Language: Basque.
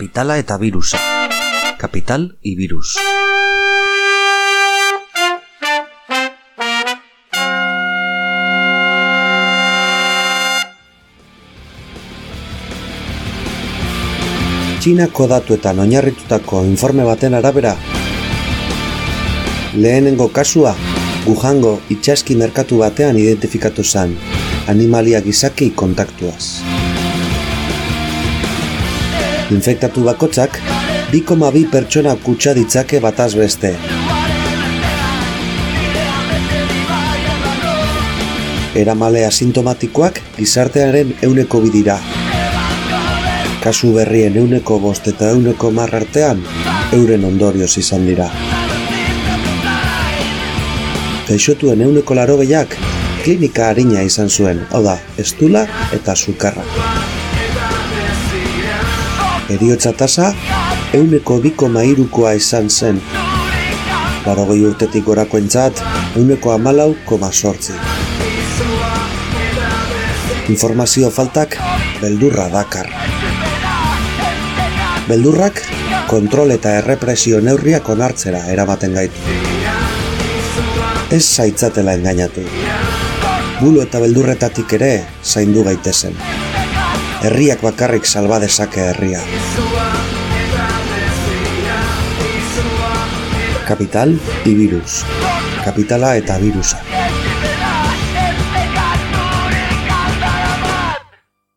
Kapitala eta birusa. Kapital y virus. Txinako datuetan oinarritutako informe baten arabera, lehenengo kasua Wuhango itsaski merkatu batean identifikatu zen, animalia gizaki kontaktuaz. Infektatu bakotzak 2,2 pertsona kutsa ditzake bataz beste. Eramale asintomatikoak gizartearen 2% dira. Kasu berrien 5% eta 10% artean euren ondorioz izan dira. Gaixotuen 80%ak klinika arina izan zuen, hau da, estula eta sukarra. Heriotza tasa 2,3koa izan zen. 80 urtetik gorakoentzat 14,8. Informazio faltak beldurra dakar. Beldurrak kontrol eta errepresio neurriak onartzera eramaten gaitu. Ez zaitzatela engainatu. Bulo eta beldurretatik ere zaindu gaitezen. Herriak bakarrik salba dezake herria. Kapital y virus. Kapitala eta birusa.